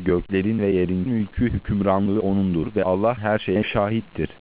Göklerin ve yerin mülkü hükümranlığı O'nundur ve Allah her şeye şahittir.